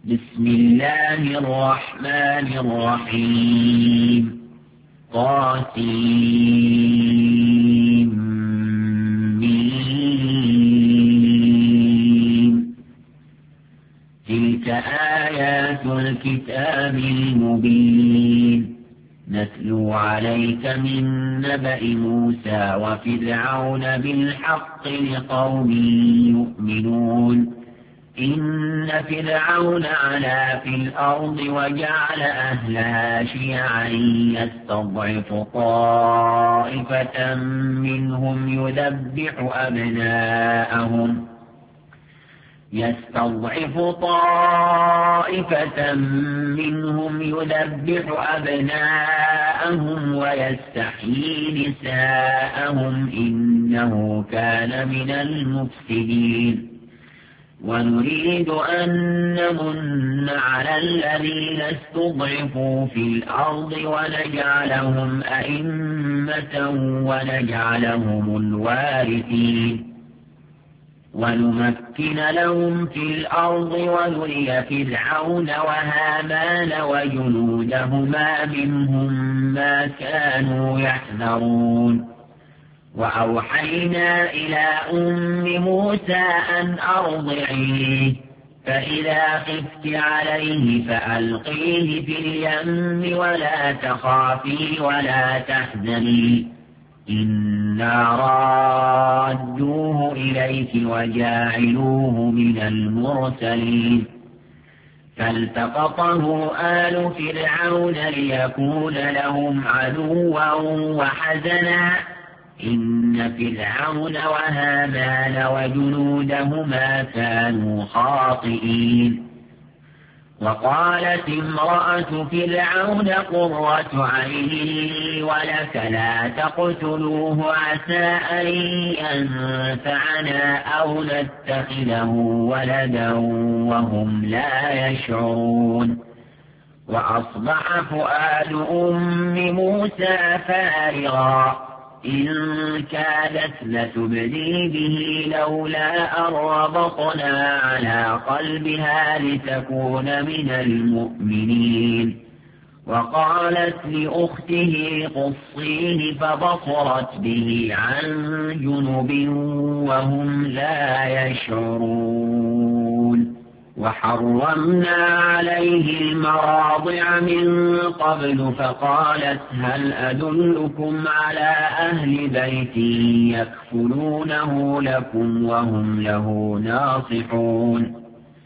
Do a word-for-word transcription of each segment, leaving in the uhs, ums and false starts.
بسم الله الرحمن الرحيم طاسيم تلك آيات الكتاب المبين نتلو عليك من نبأ موسى وفرعون بالحق لقوم يؤمنون إن فرعون علا في الأرض وجعل أهلها شيعا يستضعف طائفة منهم يذبح أبناءهم يستضعف طائفة منهم يذبح أبناءهم ويستحيي نساءهم إنه كان من المفسدين ونريد أن نمن على الذين استضعفوا في الأرض ونجعلهم أئمة ونجعلهم الوارثين ونمكن لهم في الأرض ونري فرعون وهامان وجنودهما منهم ما كانوا يحذرون وأوحينا إلى أم موسى أن أرضعيه فإذا خفت عليه فألقيه في اليم ولا تخافي ولا تحزني إنا رادوه إليك وجاعلوه من المرسلين فالتقطه آل فرعون ليكون لهم عدوا وحزنا إن فرعون وهامان وجنودهما كانوا خاطئين وقالت امرأة فرعون قرة عين لي ولك لا تقتلوه عسى أن ينفعنا أو نتخذه ولدا وهم لا يشعرون وأصبح فؤاد أم موسى فارغا إن كادت لتبدي به لولا أن ربطنا على قلبها لتكون من المؤمنين وقالت لأخته قصيه فبصرت به عن جنب وهم لا يشعرون وحرمنا عليه المراضع من قبل فقالت هل أدلكم على أهل بيت يكفلونه لكم وهم له ناصحون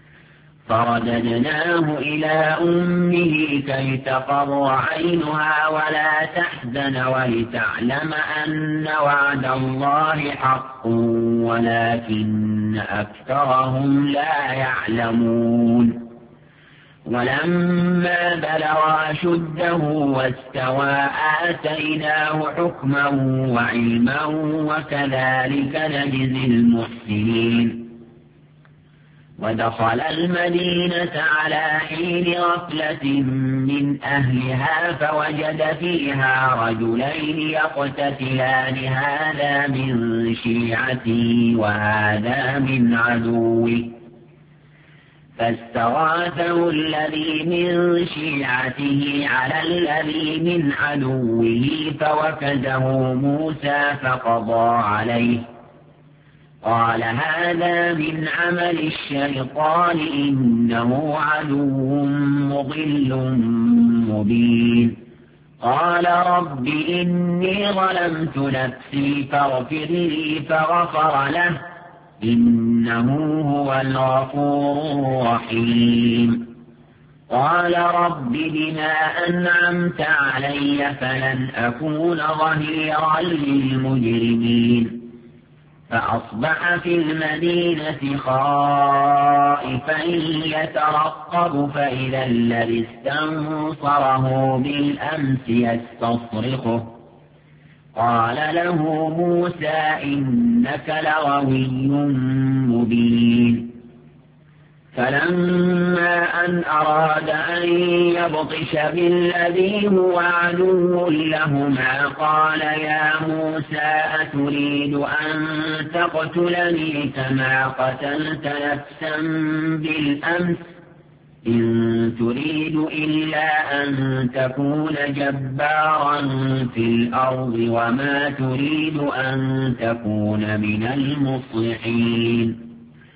فرددناه إلى أمه كي تقر عينها ولا تحزن ولتعلم أن وعد الله حق ولكن أكثرهم لا يعلمون ولما بلغ أشده واستوى آتيناه حكما وعلما وكذلك نجزي المحسنين ودخل المدينة على حين غفلة من أهلها فوجد فيها رجلين يقتتلان هذا من شيعته وهذا من عدوه فاستغاثه الذي من شيعته على الذي من عدوه فوكزه موسى فقضى عليه قال هذا من عمل الشيطان إنه عدو مضل مبين قال رب إني ظلمت نفسي فاغفر لي فغفر له إنه هو الغفور الرحيم قال رب بما أنعمت علي فلن أكون ظهيرا للمجرمين فأصبح في المدينة خائفا يترقب فإذا الذي استنصره بالأمس يستصرخه قال له موسى إنك لغوي مبين فلما أن أراد أن يبطش بالذي هو عدو لهما قال يا موسى أتريد أن تقتلني كما قتلت نفسا بالأمس إن تريد إلا أن تكون جبارا في الأرض وما تريد أن تكون من المصلحين.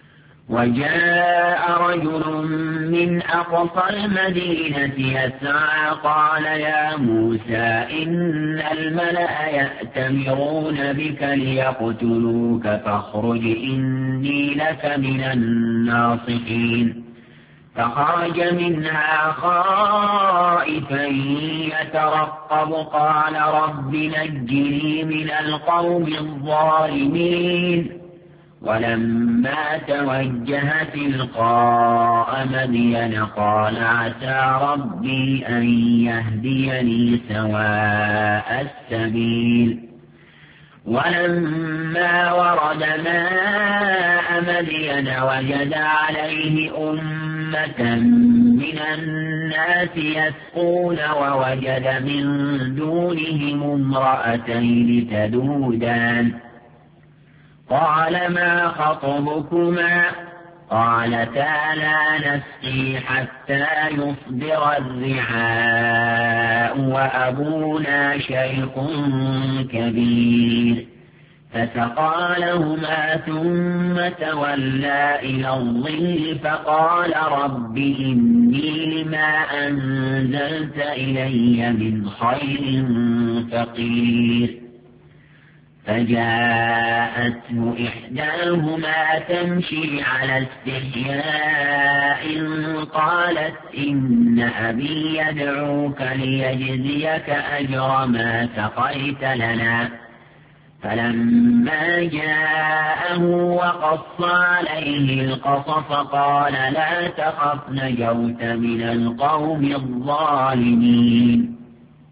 وجاء رجل من أقصى المدينة يسعى قال يا موسى إن الملأ يأتمرون بك ليقتلوك فاخرج إني لك من الناصحين. فخرج منها خائفا يترقب قال رب نجني من القوم الظالمين. ولما توجه تلقاء مدين قال عسى ربي أن يهديني سواء السبيل. ولما ورد ماء مدين وجد عليه أمة من الناس يسقون ووجد من دونهم امرأتين تذودان قال ما خطبكما قالتا لا نسقي حتى يصدر الرعاء وأبونا شيخ كبير. فسقى لهما ثم تولى إلى الظل فقال رب إني لما أنزلت إلي من خير فقير. فجاءته إحداهما تمشي على استحياء قالت إن أبي يدعوك ليجزيك أجر ما سقيت لنا. فلما جاءه وقص عليه القصص قال لا تخف نجوت من القوم الظالمين.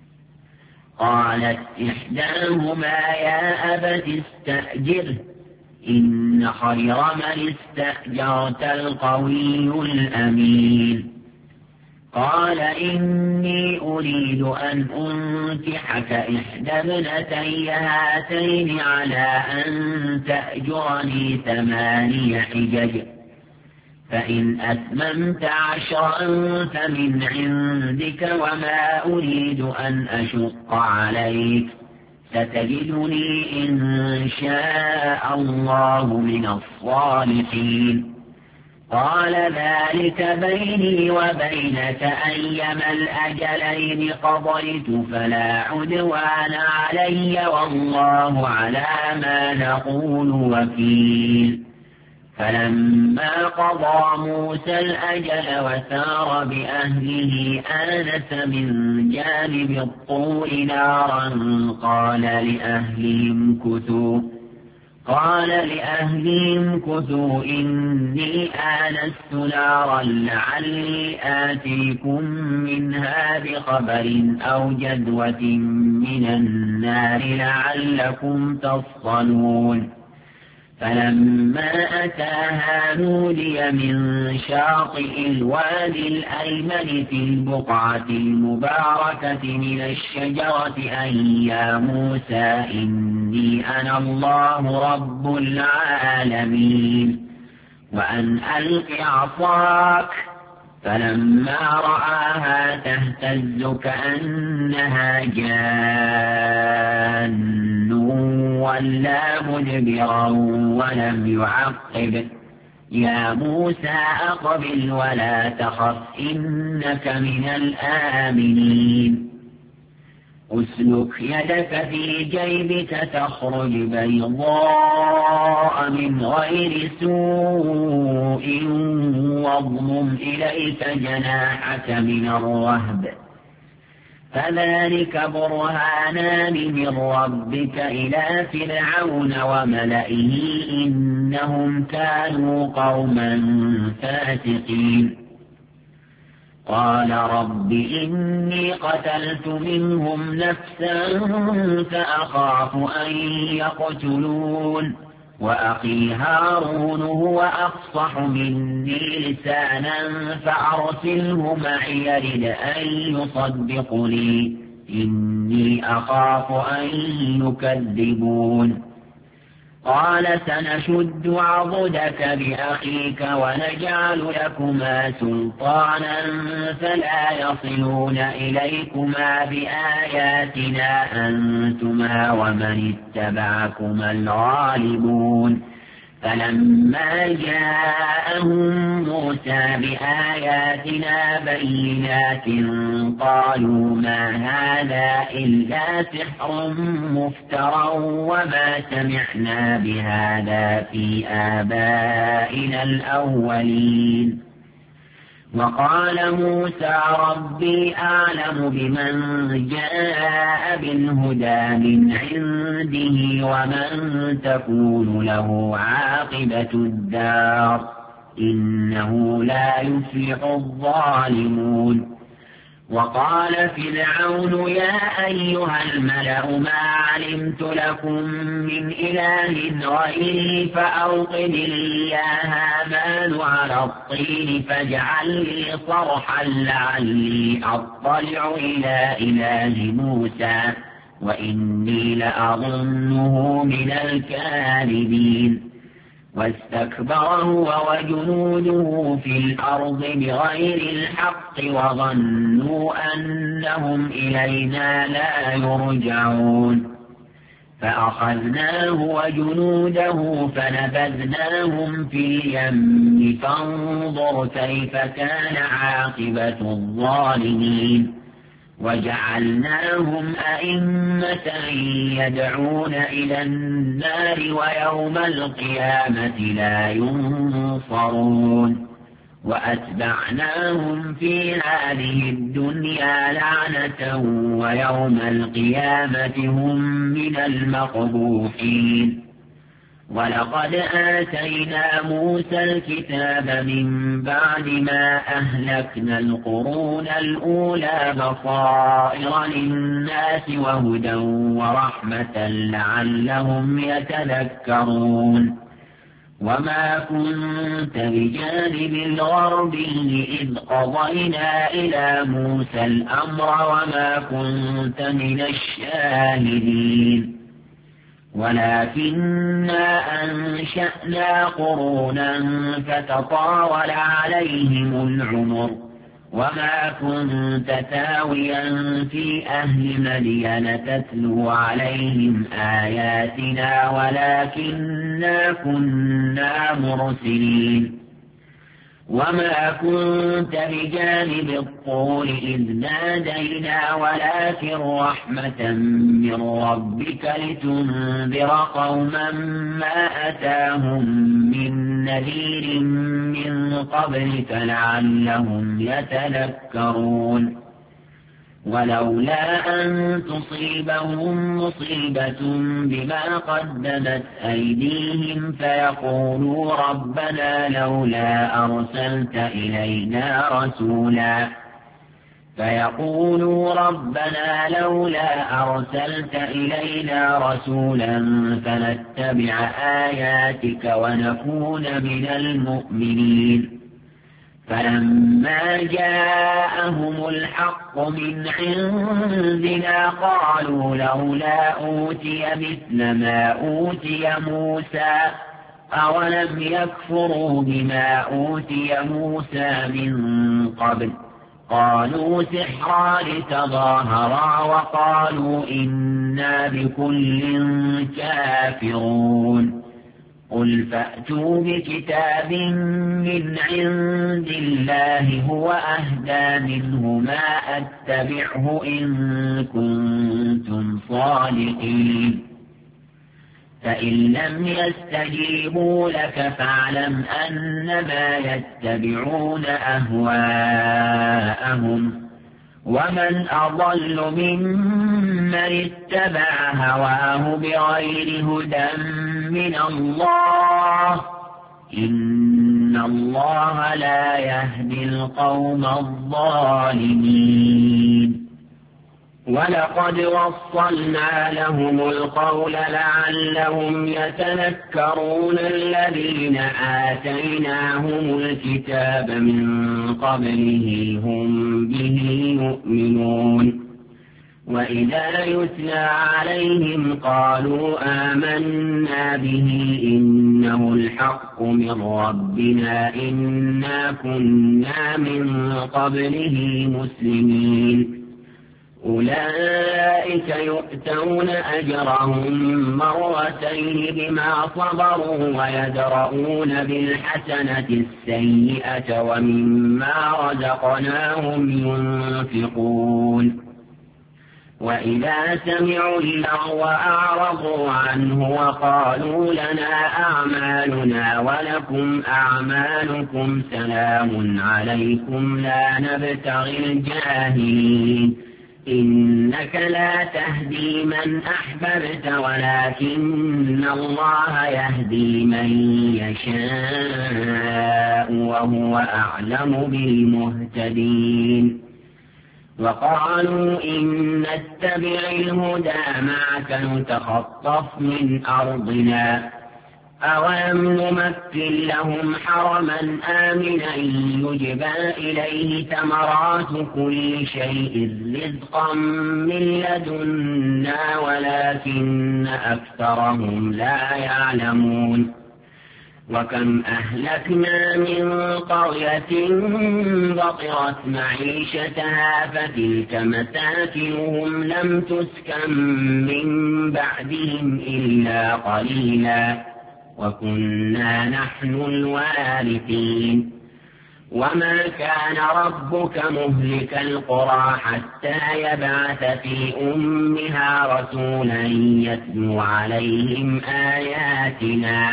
قالت إحداهما يا أبت استأجره إن خير من استأجرت القوي الأمين. قال إني أريد أن أنكحك إحدى ابنتي هاتين على أن تأجرني ثماني حجج فإن أتممت عشرا فمن عندك وما أريد أن أشق عليك ستجدني إن شاء الله من الصالحين. قال ذلك بيني وبينك أيما الأجلين قضيت فلا عدوان علي والله على ما نقول وكيل. فلما قضى موسى الأجل وسار بأهله آنس من جانب الطور نارا قال لأهلهم كثوا قال لأهلهم كثوا إني آنست نارا لعلي آتيكم منها بخبر أو جدوة من النار لعلكم تصطلون. فلما أتاها نودي من شاطئ الوادي الأيمن في البقعة المباركة من الشجرة أن يا موسى إني أنا الله رب العالمين وأن ألق عصاك. فلما رآها تهتز كأنها جان ولا مدبرا ولم يعقب يا موسى أقبل ولا تخف إنك من الآمنين. أسلك يدك في جيبك تخرج بيضاء من غير سوء واضمم إليك جناحك من الرهب فذلك برهانان من ربك إلى فرعون وملئه إنهم كانوا قوما فاسقين. قال رب إني قتلت منهم نفسا فأخاف أن يقتلون وأخي هارون هو أفصح مني لسانا فأرسله معي يرد أن يصدقني إني أخاف أن يكذبون. قال سنشد عضدك بأخيك ونجعل لكما سلطانا فلا يصلون إليكما بآياتنا أنتما ومن اتبعكما الغالبون فلما جاءهم موسى بآياتنا بينات قالوا ما هذا إلا سحر مفترى وما سمعنا بهذا في آبائنا الأولين وقال موسى ربي أعلم بمن جاء بالهدى من عنده ومن تكون له عاقبة الدار إنه لا يفلح الظالمون وقال فرعون يا أيها الملأ ما علمت لكم من إله غيري فأوقد لي يا هامان على الطين فاجعل لي صرحا لعلي أطلع إلى إله موسى وإني لأظنه من الكاذبين واستكبر هو وجنوده في الأرض بغير الحق وظنوا أنهم إلينا لا يرجعون فأخذناه وجنوده فنبذناهم في اليم فانظر كيف كان عاقبة الظالمين وجعلناهم أئمة يدعون إلى النار ويوم القيامة لا ينصرون وأتبعناهم في هذه الدنيا لعنة ويوم القيامة هم من المقبوحين ولقد آتينا موسى الكتاب من بعد ما أهلكنا القرون الأولى بصائر للناس وهدى ورحمة لعلهم يتذكرون وما كنت بجانب الغربي إذ قضينا إلى موسى الأمر وما كنت من الشاهدين ولكننا أنشأنا قرونا فتطاول عليهم العمر وما كنت تاويا في أهل مدين تتلو عليهم آياتنا ولكننا كنا مرسلين وما كنت بجانب الطول إذ نادينا ولكن رحمة من ربك لتنذر قوما ما أتاهم من نذير من قبلك لعلهم يتذكرون ولولا أن تصيبهم مصيبة بما قدمت أيديهم فيقولوا ربنا لولا أرسلت إلينا رسولا فيقولوا ربنا لولا أرسلت إلينا رسولا فنتبع آياتك ونكون من المؤمنين فلما جاءهم الحق من عندنا قالوا لولا أوتي مثل ما أوتي موسى أولم يكفروا بما أوتي موسى من قبل قالوا سحران تظاهرا وقالوا إنا بكل كافرون قل فأتوا بكتاب من عند الله هو أهدى منه ما أتبعه إن كنتم صادقين فإن لم يستجيبوا لك فاعلم أنما يتبعون أهواءهم ومن أضل ممن اتبع هواه بغير هدى من الله إن الله لا يهدي القوم الظالمين ولقد وصلنا لهم القول لعلهم يتذكرون الذين آتيناهم الكتاب من قبله هم به يؤمنون وإذا يتلى عليهم قالوا آمنا به إنه الحق من ربنا إنا كنا من قبله مسلمين أولئك يؤتون أجرهم مرتين بما صبروا ويدرؤون بالحسنة السيئة ومما رزقناهم ينفقون وإذا سمعوا اللغو أعرضوا عنه وقالوا لنا أعمالنا ولكم أعمالكم سلام عليكم لا نبتغي الجاهلين إنك لا تهدي من أحببت ولكن الله يهدي من يشاء وهو أعلم بالمهتدين وقالوا إن نتبع الهدى معك نتخطف من أرضنا أولم نمكن لهم حرما آمنا يجبى إليه ثمرات كل شيء رزقا من لدنا ولكن أكثرهم لا يعلمون وكم أهلكنا من قرية بطرت معيشتها فتلك مساكنهم لم تسكن من بعدهم إلا قليلا وكنا نحن الوارثين وما كان ربك مهلك القرى حتى يبعث في أمها رسولا يتلو عليهم آياتنا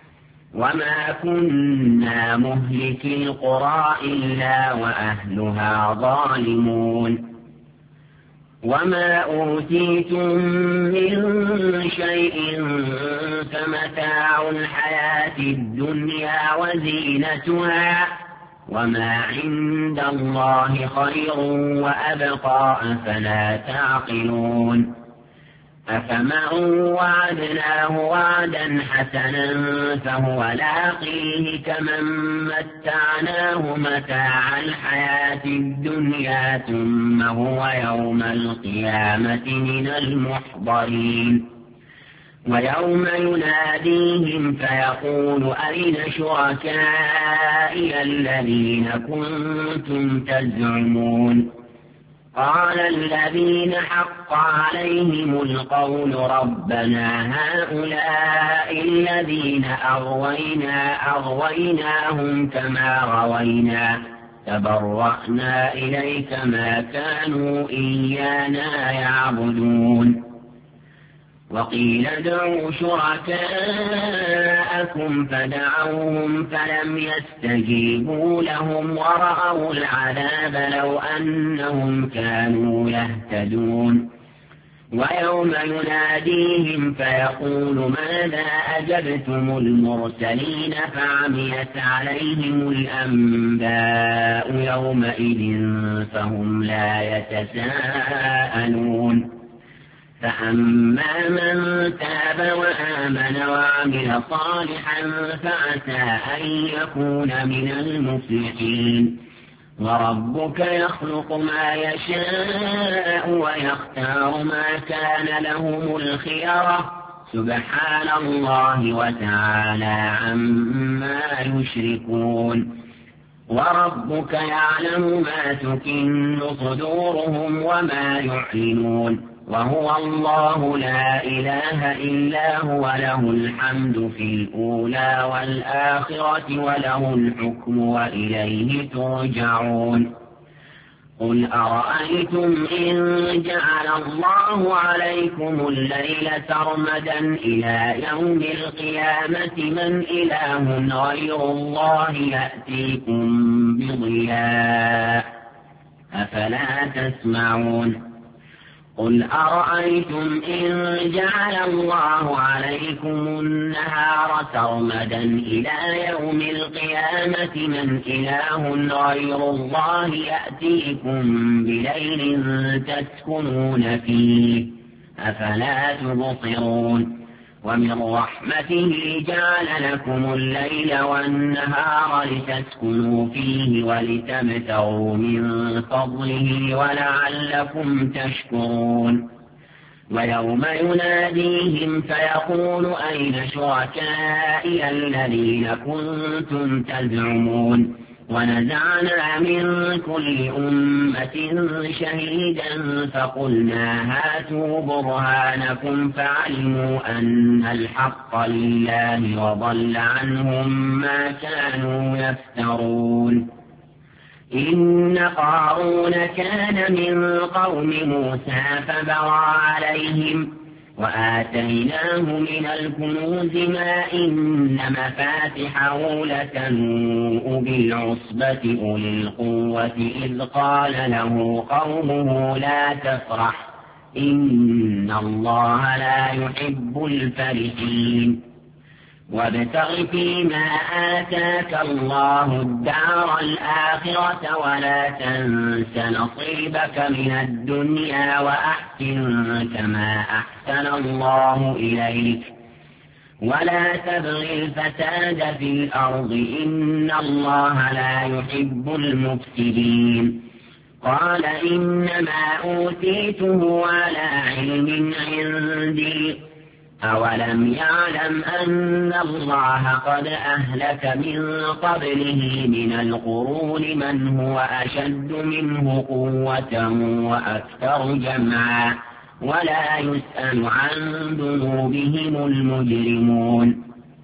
وما كنا مهلك القرى إلا وأهلها ظالمون وما أوتيتم من شيء فمتاع الحياة الدنيا وزينتها وما عند الله خير وأبقى أفلا تعقلون أفمن وعدناه وعدا حسنا فهو لاقيه كمن متعناه متاع الحياة الدنيا ثم هو يوم القيامة من المحضرين ويوم يناديهم فيقول أين شركائي الذين كنتم تزعمون قال الذين حق عليهم القول ربنا هؤلاء الذين أغوينا أغويناهم كما غوينا تبرأنا إليك ما كانوا إيانا يعبدون وقيل ادعوا شركاءكم فدعوهم فلم يستجيبوا لهم ورأوا العذاب لو أنهم كانوا يهتدون ويوم يناديهم فيقول ماذا أجبتم المرسلين فعميت عليهم الأنباء يومئذ فهم لا يتساءلون فأما من تاب وآمن وعمل صالحا فعسى أن يكون من المفلحين وربك يخلق ما يشاء ويختار ما كان لهم الخيرة سبحان الله وتعالى عما يشركون وربك يعلم ما تكن صدورهم وما يعلنون وهو الله لا إله إلا هو له الحمد في الأولى والآخرة وله الحكم وإليه ترجعون قل أرأيتم إن جعل الله عليكم الليل سرمدا إلى يوم القيامة من إله غير الله يأتيكم بضياء أفلا تسمعون قل أرأيتم إن جعل الله عليكم النهار سرمدا إلى يوم القيامة من إله غير الله يأتيكم بليل تسكنون فيه أفلا تبصرون ومن رحمته جعل لكم الليل والنهار لتسكنوا فيه ولتبتغوا من فضله ولعلكم تشكرون ويوم يناديهم فيقول أين شركائي الذين كنتم تزعمون ونزعنا من كل أمة شهيدا فقلنا هاتوا برهانكم فعلموا أن الحق لله وضل عنهم ما كانوا يفترون إن قارون كان من قوم موسى فبغى عليهم وآتيناه من الكنوز ما إن مفاتحه لتنوء بالعصبة أولي القوة إذ قال له قومه لا تفرح إن الله لا يحب الفرحين وابتغ فيما آتاك الله الدار الآخرة ولا تنس نصيبك من الدنيا وأحسن كما أحسن الله إليك ولا تبغ الفساد في الأرض إن الله لا يحب المفسدين قال إنما أوتيته على علم عندي أولم يعلم أن الله قد أهلك من قبله من القرون من هو أشد منه قوة وأكثر جمعا ولا يسأل عن ذنوبهم المجرمون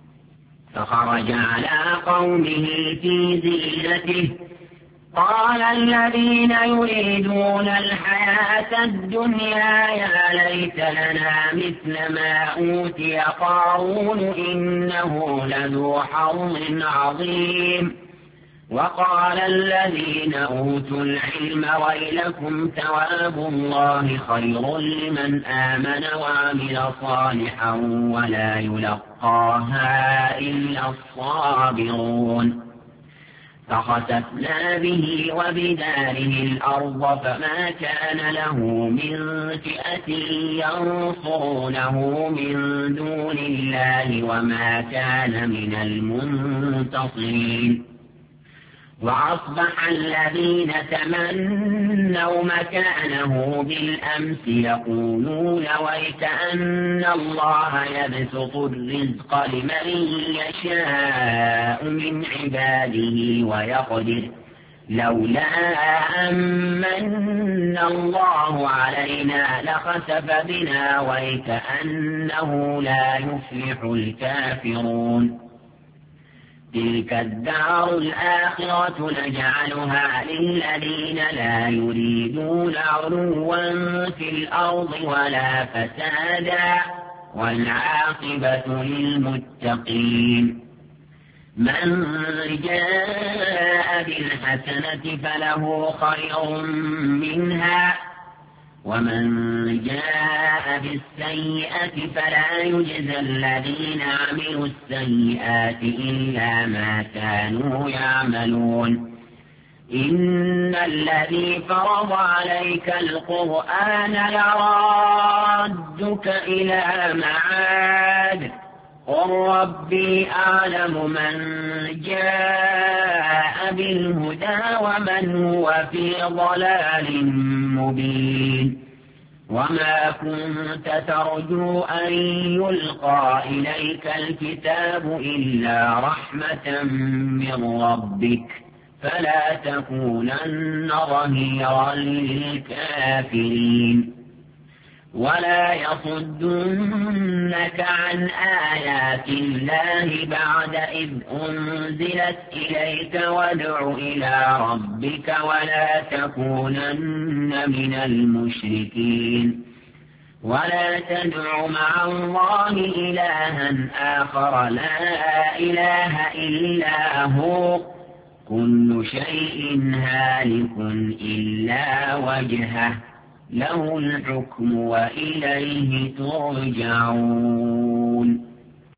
فخرج على قومه في زينته قال الذين يريدون الحياة الدنيا يا ليت لنا مثل ما أوتي قارون إنه لذو حظ عظيم وقال الذين أوتوا العلم ويلكم ثواب الله خير لمن آمن وعمل صالحا ولا يلقاها إلا الصابرون فخسفنا به وبداره الأرض فما كان له من فئة ينصرونه من دون الله وما كان من المنتصرين وأصبح الذين تمنوا مكانه بالأمس يقولون ويكأن الله يبسط الرزق لمن يشاء من عباده ويقدر لولا أمن الله علينا لخسف بنا ويكأنه لا يفلح الكافرون تلك الدار الآخرة نجعلها للذين لا يريدون علوا في الأرض ولا فسادا والعاقبة للمتقين من جاء بالحسنة فله خير منها ومن جاء بالسيئة فلا يجزى الذين عملوا السيئات إلا ما كانوا يعملون إن الذي فرض عليك القرآن لرادك إلى معاد قل ربي أعلم من جاء بالهدى ومن هو في ضلال مبين وما كنت ترجو أن يلقى إليك الكتاب إلا رحمة من ربك فلا تكونن ظهيرا للكافرين ولا يصدنك عن آيات الله بعد إذ أنزلت إليك وادع إلى ربك ولا تكونن من المشركين ولا تدع مع الله إلها آخر لا إله إلا هو كل شيء هالك إلا وجهه له الحكم وإليه ترجعون